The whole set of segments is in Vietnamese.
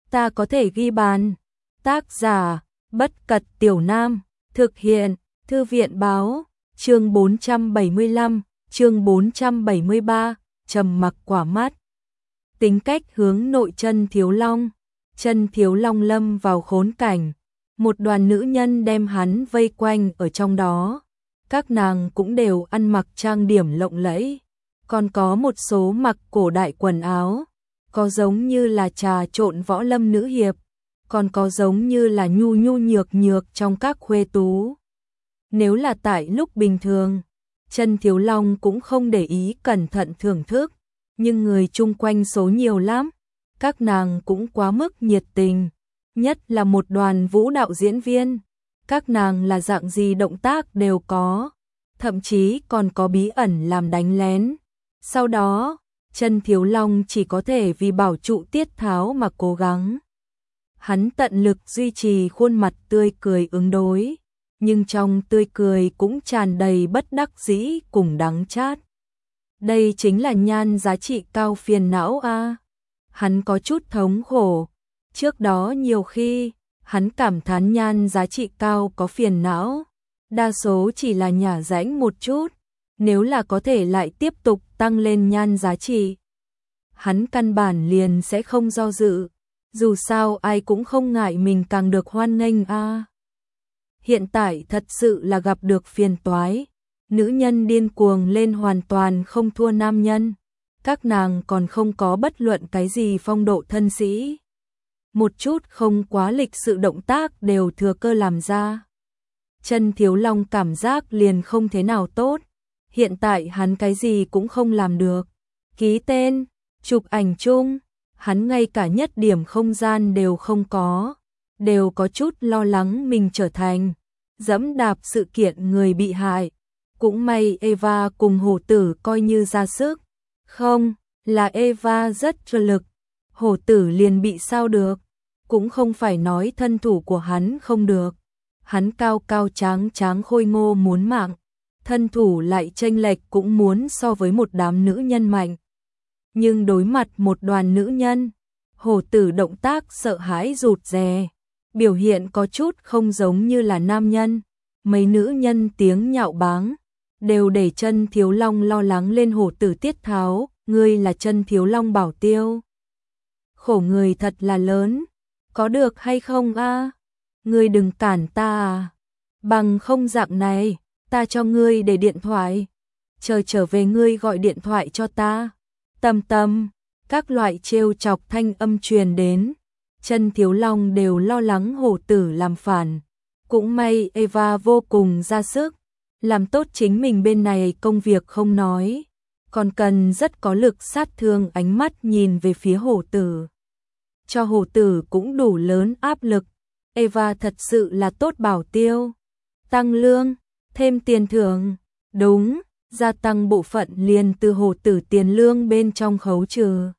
ta có thể ghi bàn. Tác giả, Bất Cật Tiểu Nam, thực hiện, Thư viện Báo, chương 475, chương 473, trầm mặc quả mắt. Tính cách hướng nội Chân Thiếu Long. Chân Thiếu Long lâm vào khốn cảnh, một đoàn nữ nhân đem hắn vây quanh ở trong đó. Các nàng cũng đều ăn mặc trang điểm lộng lẫy, còn có một số mặc cổ đại quần áo, có giống như là trà trộn võ lâm nữ hiệp, còn có giống như là nhu nhu nhược nhược trong các khuê tú. Nếu là tại lúc bình thường, Chân Thiếu Long cũng không để ý cẩn thận thưởng thức, nhưng người chung quanh số nhiều lắm, các nàng cũng quá mức nhiệt tình, nhất là một đoàn vũ đạo diễn viên, các nàng là dạng gì động tác đều có, thậm chí còn có bí ẩn làm đánh lén. Sau đó, Chân Thiếu Long chỉ có thể vì bảo trụ tiết tháo mà cố gắng. Hắn tận lực duy trì khuôn mặt tươi cười ứng đối, nhưng trong tươi cười cũng tràn đầy bất đắc dĩ cùng đắng chát. Đây chính là nhan giá trị cao phiền não a. Hắn có chút thống khổ. Trước đó nhiều khi, hắn cảm thán nhan giá trị cao có phiền não, đa số chỉ là nhả rãnh một chút, nếu là có thể lại tiếp tục tăng lên nhan giá trị, hắn căn bản liền sẽ không do dự, dù sao ai cũng không ngại mình càng được hoan nghênh a. Hiện tại thật sự là gặp được phiền toái, nữ nhân điên cuồng lên hoàn toàn không thua nam nhân, các nàng còn không có bất luận cái gì phong độ thân sĩ. Một chút không quá lịch sự động tác đều thừa cơ làm ra. Chân Thiếu Long cảm giác liền không thế nào tốt, hiện tại hắn cái gì cũng không làm được. Ký tên, chụp ảnh chung, hắn ngay cả nhất điểm không gian đều không có, đều có chút lo lắng mình trở thành dẫm đạp sự kiện người bị hại. Cũng may Eva cùng hổ tử coi như ra sức, không, là Eva rất trợ lực, hổ tử liền bị sao được, cũng không phải nói thân thủ của hắn không được, hắn cao cao tráng tráng khôi ngô muốn mạng, thân thủ lại chênh lệch cũng muốn so với một đám nữ nhân mạnh. Nhưng đối mặt một đoàn nữ nhân, hổ tử động tác sợ hãi rụt rè, biểu hiện có chút không giống như là nam nhân, mấy nữ nhân tiếng nhạo báng, đều để Chân Thiếu Long lo lắng lên hổ tử tiết tháo, ngươi là Chân Thiếu Long bảo tiêu. Khổ người thật là lớn, có được hay không a? Ngươi đừng cản ta à, bằng không dạng này, ta cho ngươi để điện thoại, chờ trở về ngươi gọi điện thoại cho ta. Tầm tầm, các loại trêu chọc thanh âm truyền đến, Chân Thiếu Long đều lo lắng hổ tử làm phản, cũng may Eva vô cùng ra sức, làm tốt chính mình bên này công việc không nói, còn cần rất có lực sát thương ánh mắt nhìn về phía hổ tử. Cho hổ tử cũng đủ lớn áp lực, Eva thật sự là tốt bảo tiêu. Tăng lương, thêm tiền thưởng, đúng, gia tăng bộ phận liền từ hổ tử tiền lương bên trong khấu trừ.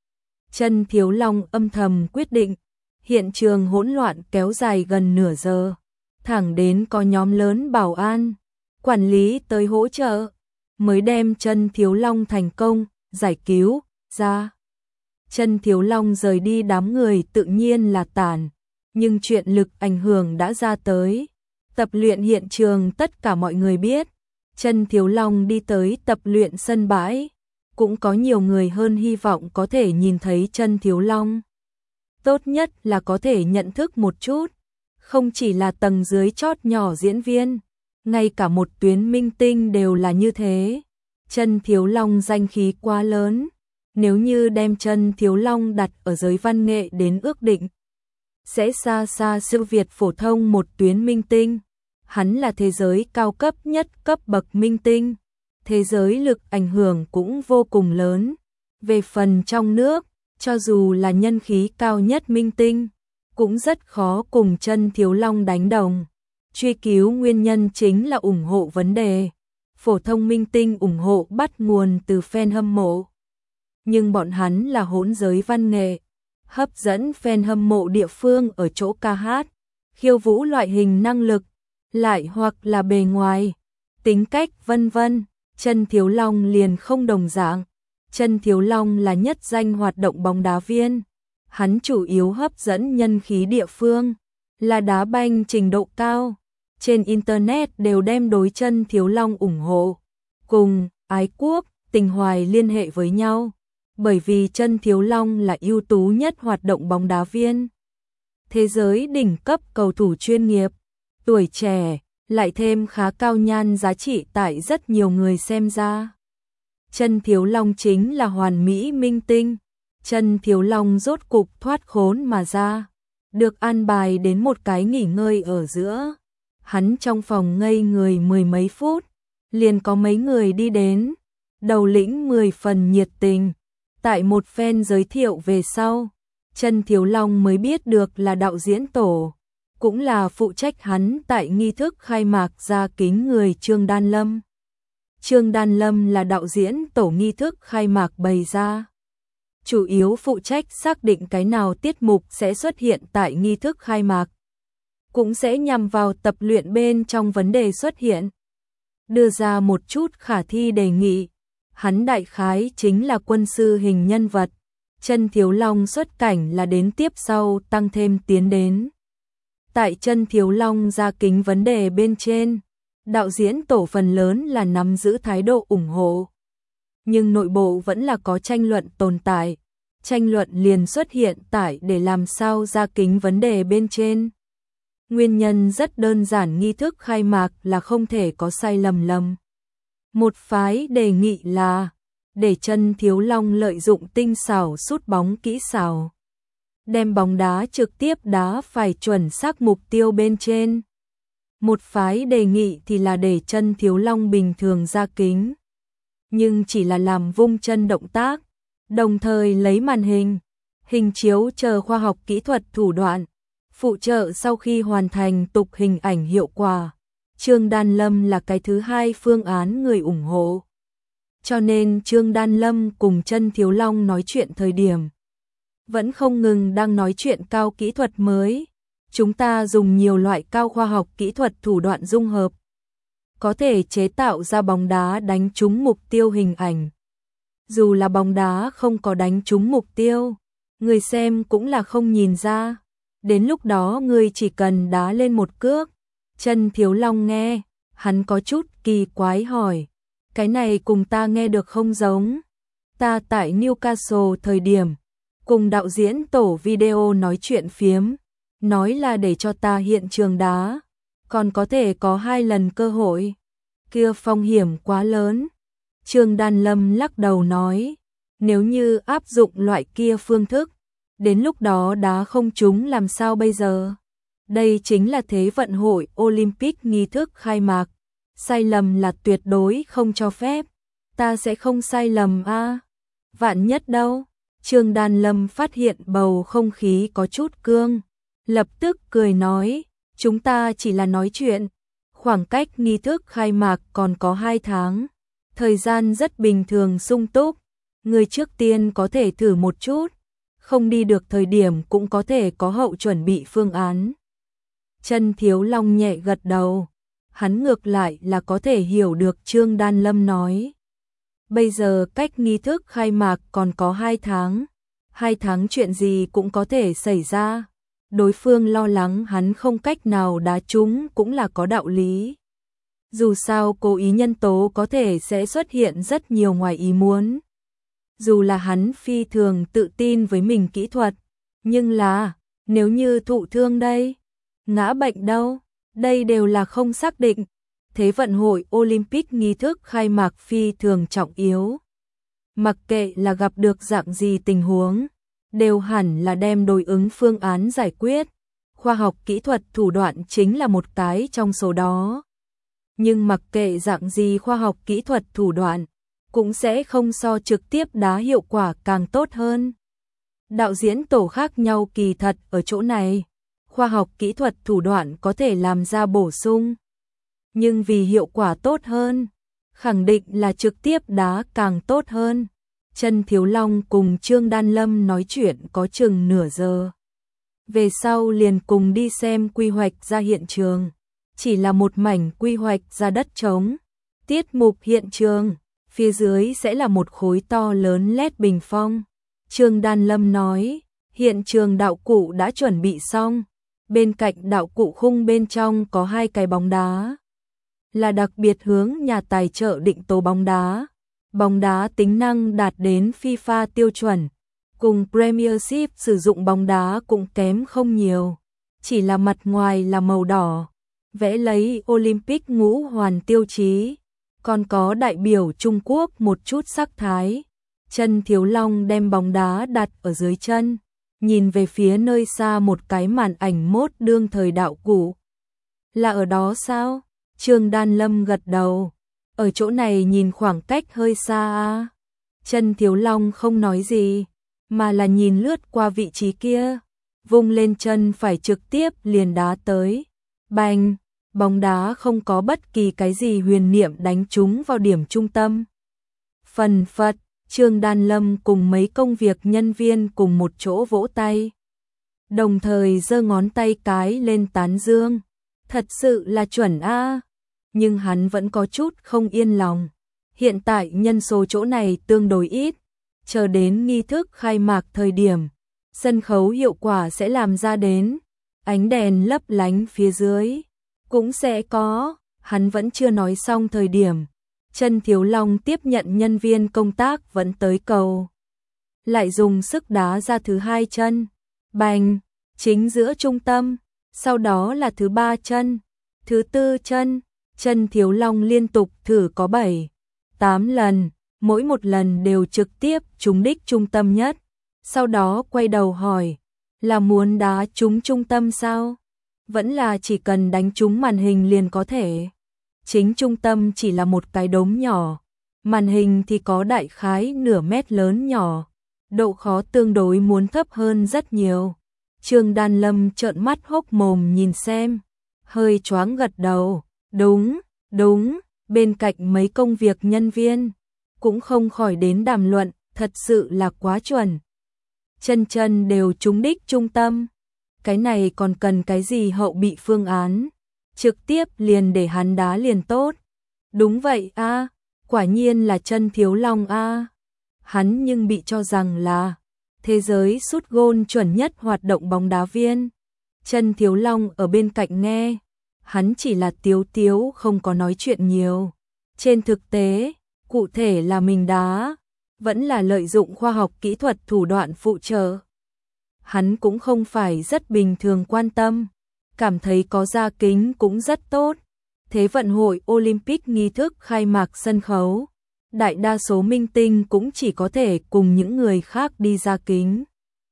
Chân Thiếu Long âm thầm quyết định, hiện trường hỗn loạn kéo dài gần nửa giờ, thẳng đến có nhóm lớn bảo an, quản lý tới hỗ trợ, mới đem Chân Thiếu Long thành công giải cứu ra. Chân Thiếu Long rời đi đám người tự nhiên là tàn, nhưng chuyện lực ảnh hưởng đã ra tới. Tập luyện hiện trường tất cả mọi người biết, Chân Thiếu Long đi tới tập luyện sân bãi, cũng có nhiều người hơn hy vọng có thể nhìn thấy Chân Thiếu Long. Tốt nhất là có thể nhận thức một chút, không chỉ là tầng dưới chót nhỏ diễn viên, ngay cả một tuyến minh tinh đều là như thế. Chân Thiếu Long danh khí quá lớn, nếu như đem Chân Thiếu Long đặt ở giới văn nghệ đến ước định, sẽ xa xa siêu việt phổ thông một tuyến minh tinh. Hắn là thế giới cao cấp nhất cấp bậc minh tinh, thế giới lực ảnh hưởng cũng vô cùng lớn. Về phần trong nước, cho dù là nhân khí cao nhất minh tinh, cũng rất khó cùng Chân Thiếu Long đánh đồng. Truy cứu nguyên nhân chính là ủng hộ vấn đề. Phổ thông minh tinh ủng hộ bắt nguồn từ fan hâm mộ. Nhưng bọn hắn là hỗn giới văn nghệ, hấp dẫn fan hâm mộ địa phương ở chỗ ca hát, khiêu vũ loại hình năng lực, lại hoặc là bề ngoài, tính cách vân vân. Chân Thiếu Long liền không đồng dạng. Chân Thiếu Long là nhất danh hoạt động bóng đá viên. hắn chủ yếu hấp dẫn nhân khí địa phương, là đá banh trình độ cao. Trên Internet đều đem đối Chân Thiếu Long ủng hộ, cùng ái quốc, tình hoài liên hệ với nhau. Bởi vì Chân Thiếu Long là ưu tú nhất hoạt động bóng đá viên. Thế giới đỉnh cấp cầu thủ chuyên nghiệp, tuổi trẻ, lại thêm khá cao nhan giá trị tại rất nhiều người xem ra. Chân Thiếu Long chính là hoàn mỹ minh tinh. Chân Thiếu Long rốt cục thoát khốn mà ra, được an bài đến một cái nghỉ ngơi ở giữa. Hắn trong phòng ngây người mười mấy phút, liền có mấy người đi đến, đầu lĩnh 10 phần nhiệt tình. Tại một phen giới thiệu về sau, Chân Thiếu Long mới biết được là đạo diễn tổ, cũng là phụ trách hắn tại nghi thức khai mạc ra kính người Trương Đan Lâm. Trương Đan Lâm là đạo diễn tổ nghi thức khai mạc bày ra, chủ yếu phụ trách xác định cái nào tiết mục sẽ xuất hiện tại nghi thức khai mạc, cũng sẽ nhằm vào tập luyện bên trong vấn đề xuất hiện, đưa ra một chút khả thi đề nghị. Hắn đại khái chính là quân sư hình nhân vật, Chân Thiếu Long xuất cảnh là đến tiếp sau tăng thêm tiến đến. Tại Chân Thiếu Long ra kính vấn đề bên trên, đạo diễn tổ phần lớn là nắm giữ thái độ ủng hộ. Nhưng nội bộ vẫn là có tranh luận tồn tại, tranh luận liền xuất hiện tại để làm sao ra kính vấn đề bên trên. Nguyên nhân rất đơn giản, nghi thức khai mạc là không thể có sai lầm. Một phái đề nghị là để Chân Thiếu Long lợi dụng tinh xảo sút bóng kỹ xảo, đem bóng đá trực tiếp đá phải chuẩn xác mục tiêu bên trên. Một phái đề nghị thì là để Chân Thiếu Long bình thường ra kính, nhưng chỉ là làm vung chân động tác, đồng thời lấy màn hình chiếu chờ khoa học kỹ thuật thủ đoạn, phụ trợ sau khi hoàn thành tục hình ảnh hiệu quả. Trương Đan Lâm là cái thứ hai phương án người ủng hộ. Cho nên Trương Đan Lâm cùng Chân Thiếu Long nói chuyện thời điểm, vẫn không ngừng đang nói chuyện cao kỹ thuật mới. Chúng ta dùng nhiều loại cao khoa học kỹ thuật thủ đoạn dung hợp, có thể chế tạo ra bóng đá đánh trúng mục tiêu hình ảnh. Dù là bóng đá không có đánh trúng mục tiêu, người xem cũng là không nhìn ra. Đến lúc đó người chỉ cần đá lên một cước. Chân Thiếu Long nghe, hắn có chút kỳ quái hỏi, cái này cùng ta nghe được không giống. Ta tại Newcastle thời điểm, cùng đạo diễn tổ video nói chuyện phiếm, nói là để cho ta hiện trường đá, còn có thể có 2 lần cơ hội. Kia phong hiểm quá lớn. Trương Đan Lâm lắc đầu nói, nếu như áp dụng loại kia phương thức, đến lúc đó đá không trúng làm sao bây giờ? Đây chính là Thế vận hội Olympic nghi thức khai mạc, sai lầm là tuyệt đối không cho phép. Ta sẽ không sai lầm a. Vạn nhất đâu? Trương Đan Lâm phát hiện bầu không khí có chút cương, lập tức cười nói, chúng ta chỉ là nói chuyện, khoảng cách nghi thức khai mạc còn có 2 tháng, thời gian rất bình thường sung túc, người trước tiên có thể thử một chút, không đi được thời điểm cũng có thể có hậu chuẩn bị phương án. Chân Thiếu Long nhẹ gật đầu, hắn ngược lại là có thể hiểu được Trương Đan Lâm nói. Bây giờ cách nghi thức khai mạc còn có 2 tháng, 2 tháng chuyện gì cũng có thể xảy ra. Đối phương lo lắng hắn không cách nào đá trúng cũng là có đạo lý. Dù sao cố ý nhân tố có thể sẽ xuất hiện rất nhiều ngoài ý muốn. Dù là hắn phi thường tự tin với mình kỹ thuật, nhưng là, nếu như thụ thương đây, ngã bệnh đâu, đây đều là không xác định. Thế vận hội Olympic nghi thức khai mạc phi thường trọng yếu. Mặc kệ là gặp được dạng gì tình huống, đều hẳn là đem đối ứng phương án giải quyết. Khoa học kỹ thuật thủ đoạn chính là một cái trong số đó. Nhưng mặc kệ dạng gì khoa học kỹ thuật thủ đoạn, cũng sẽ không so trực tiếp đá hiệu quả càng tốt hơn. Đạo diễn tổ khác nhau kỳ thật ở chỗ này. Khoa học kỹ thuật thủ đoạn có thể làm ra bổ sung, nhưng vì hiệu quả tốt hơn, khẳng định là trực tiếp đá càng tốt hơn. Chân Thiếu Long cùng Trương Đan Lâm nói chuyện có chừng nửa giờ. Về sau liền cùng đi xem quy hoạch ra hiện trường. Chỉ là một mảnh quy hoạch ra đất trống. Tiết mục hiện trường, phía dưới sẽ là một khối to lớn LED bình phong. Trương Đan Lâm nói, Hiện trường đạo cụ đã chuẩn bị xong, bên cạnh đạo cụ khung bên trong có 2 cái bóng đá. Là đặc biệt hướng nhà tài trợ định tố bóng đá. Bóng đá tính năng đạt đến FIFA tiêu chuẩn, cùng Premiership sử dụng bóng đá cũng kém không nhiều. Chỉ là mặt ngoài là màu đỏ, vẽ lấy Olympic ngũ hoàn tiêu chí, còn có đại biểu Trung Quốc một chút sắc thái. Chân Thiếu Long đem bóng đá đặt ở dưới chân, nhìn về phía nơi xa một cái màn ảnh mốt đương thời đạo cụ. Là ở đó sao? Trương Đan Lâm gật đầu. Ở chỗ này nhìn khoảng cách hơi xa à? Chân Thiếu Long không nói gì, mà là nhìn lướt qua vị trí kia, vung lên chân phải trực tiếp liền đá tới. Bành, bóng đá không có bất kỳ cái gì huyền niệm đánh trúng vào điểm trung tâm. Phần phật, Trương Đan Lâm cùng mấy công việc nhân viên cùng một chỗ vỗ tay. Đồng thời giơ ngón tay cái lên tán dương. Thật sự là chuẩn a. Nhưng hắn vẫn có chút không yên lòng. Hiện tại nhân số chỗ này tương đối ít. Chờ đến nghi thức khai mạc thời điểm, sân khấu hiệu quả sẽ làm ra đến. Ánh đèn lấp lánh phía dưới cũng sẽ có. Hắn vẫn chưa nói xong thời điểm, Chân Thiếu Long tiếp nhận nhân viên công tác vẫn tới cầu. Lại dùng sức đá ra thứ 2 chân. Bành, chính giữa trung tâm. Sau đó là thứ 3 chân, thứ 4 chân. Chân Thiếu Long liên tục thử có 7, 8 lần, mỗi một lần đều trực tiếp trúng đích trung tâm nhất. Sau đó quay đầu hỏi, là muốn đá trúng trung tâm sao? Vẫn là chỉ cần đánh trúng màn hình liền có thể. Chính trung tâm chỉ là một cái đốm nhỏ, màn hình thì có đại khái nửa mét lớn nhỏ, độ khó tương đối muốn thấp hơn rất nhiều. Trương Đan Lâm trợn mắt hốc mồm nhìn xem, hơi choáng gật đầu, đúng, đúng, bên cạnh mấy công việc nhân viên, cũng không khỏi đến đàm luận, thật sự là quá chuẩn. Chân chân đều trúng đích trung tâm, cái này còn cần cái gì hậu bị phương án, trực tiếp liền để hắn đá liền tốt. Đúng vậy a, quả nhiên là Chân Thiếu Long a. Hắn nhưng bị cho rằng là thế giới sút gôn chuẩn nhất hoạt động bóng đá viên. Chân Thiếu Long ở bên cạnh nghe, hắn chỉ là tiếu tiếu không có nói chuyện nhiều. Trên thực tế, cụ thể là mình đá, vẫn là lợi dụng khoa học kỹ thuật thủ đoạn phụ trợ. Hắn cũng không phải rất bình thường quan tâm, cảm thấy có ra kính cũng rất tốt. Thế vận hội Olympic nghi thức khai mạc sân khấu, đại đa số minh tinh cũng chỉ có thể cùng những người khác đi ra kính.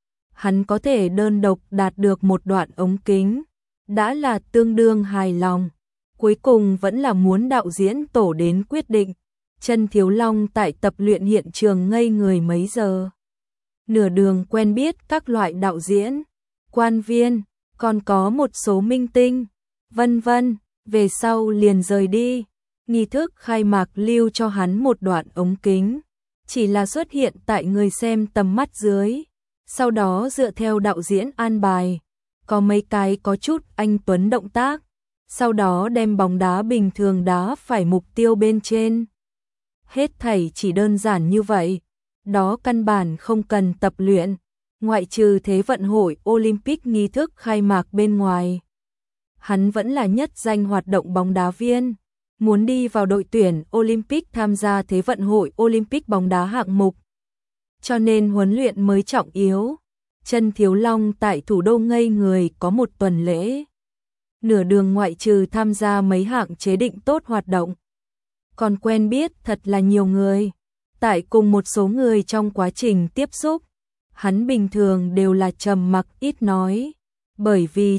Hắn có thể đơn độc đạt được một đoạn ống kính, đã là tương đương hài lòng. Cuối cùng vẫn là muốn đạo diễn tổ đến quyết định. Chân Thiếu Long tại tập luyện hiện trường ngây người mấy giờ. Nửa đường quen biết các loại đạo diễn, quan viên, còn có một số minh tinh, vân vân, về sau liền rời đi. Nghi thức khai mạc lưu cho hắn một đoạn ống kính, chỉ là xuất hiện tại người xem tầm mắt dưới. Sau đó dựa theo đạo diễn an bài, có mấy cái có chút anh tuấn động tác, sau đó đem bóng đá bình thường đá phải mục tiêu bên trên. Hết thảy chỉ đơn giản như vậy, đó căn bản không cần tập luyện, ngoại trừ thế vận hội Olympic nghi thức khai mạc bên ngoài. Hắn vẫn là nhất danh hoạt động bóng đá viên, muốn đi vào đội tuyển Olympic tham gia thế vận hội Olympic bóng đá hạng mục. Cho nên huấn luyện mới trọng yếu. Chân Thiếu Long tại thủ đô ngây người có một tuần lễ. Nửa đường ngoại trừ tham gia mấy hạng chế định tốt hoạt động, còn quen biết thật là nhiều người. Tại cùng một số người trong quá trình tiếp xúc, hắn bình thường đều là trầm mặc ít nói, bởi vì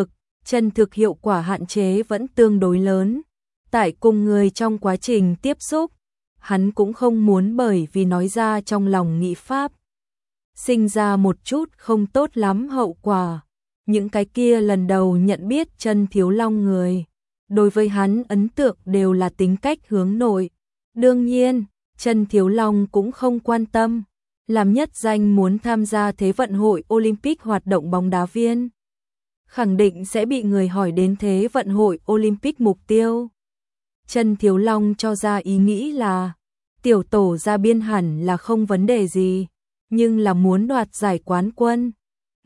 chân thực hiệu quả hạn chế vẫn tương đối lớn. Tại cùng người trong quá trình tiếp xúc, hắn cũng không muốn bởi vì nói ra trong lòng nghĩ pháp, sinh ra một chút không tốt lắm hậu quả. Những cái kia lần đầu nhận biết Chân Thiếu Long người, đối với hắn ấn tượng đều là tính cách hướng nội. Đương nhiên, Chân Thiếu Long cũng không quan tâm, làm nhất danh muốn tham gia thế vận hội Olympic hoạt động bóng đá viên, khẳng định sẽ bị người hỏi đến thế vận hội Olympic mục tiêu. Chân Thiếu Long cho ra ý nghĩ là tiểu tổ ra biên hẳn là không vấn đề gì, nhưng là muốn đoạt giải quán quân,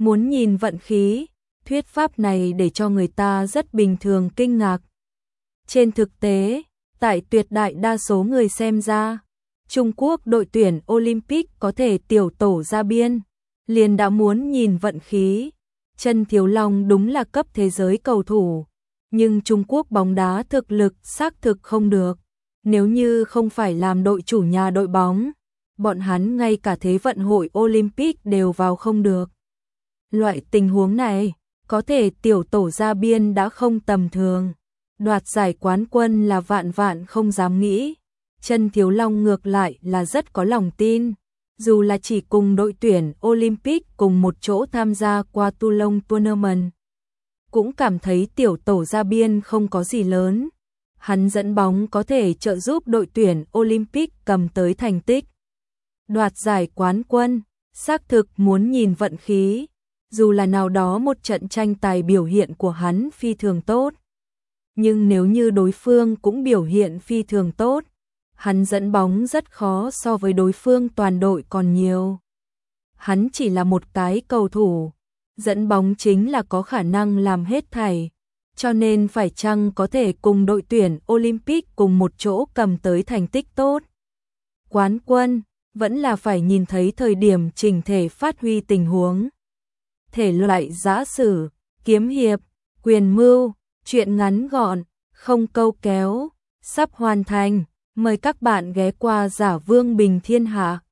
muốn nhìn vận khí, thuyết pháp này để cho người ta rất bình thường kinh ngạc. Trên thực tế, tại tuyệt đại đa số người xem ra, Trung Quốc đội tuyển Olympic có thể tiểu tổ ra biên, liền đã muốn nhìn vận khí. Trần Thiếu Long đúng là cấp thế giới cầu thủ, nhưng Trung Quốc bóng đá thực lực xác thực không được. Nếu như không phải làm đội chủ nhà đội bóng, bọn hắn ngay cả Thế vận hội Olympic đều vào không được. Loại tình huống này, có thể tiểu tổ ra biên đã không tầm thường. Đoạt giải quán quân là vạn vạn không dám nghĩ. Trần Thiếu Long ngược lại là rất có lòng tin. Dù là chỉ cùng đội tuyển Olympic cùng một chỗ tham gia qua Toulon Tournament, cũng cảm thấy tiểu tổ ra biên không có gì lớn. Hắn dẫn bóng có thể trợ giúp đội tuyển Olympic cầm tới thành tích. Đoạt giải quán quân, xác thực muốn nhìn vận khí, dù là nào đó một trận tranh tài biểu hiện của hắn phi thường tốt. Nhưng nếu như đối phương cũng biểu hiện phi thường tốt, hắn dẫn bóng rất khó so với đối phương toàn đội còn nhiều. Hắn chỉ là một cái cầu thủ, dẫn bóng chính là có khả năng làm hết thảy, cho nên phải chăng có thể cùng đội tuyển Olympic cùng một chỗ cầm tới thành tích tốt. Quán quân, vẫn là phải nhìn thấy thời điểm chỉnh thể phát huy tình huống. Thể loại giã sử, kiếm hiệp, quyền mưu, truyện ngắn gọn, không câu kéo, sắp hoàn thành. Mời các bạn ghé qua Giả Vương Bình Thiên Hạ.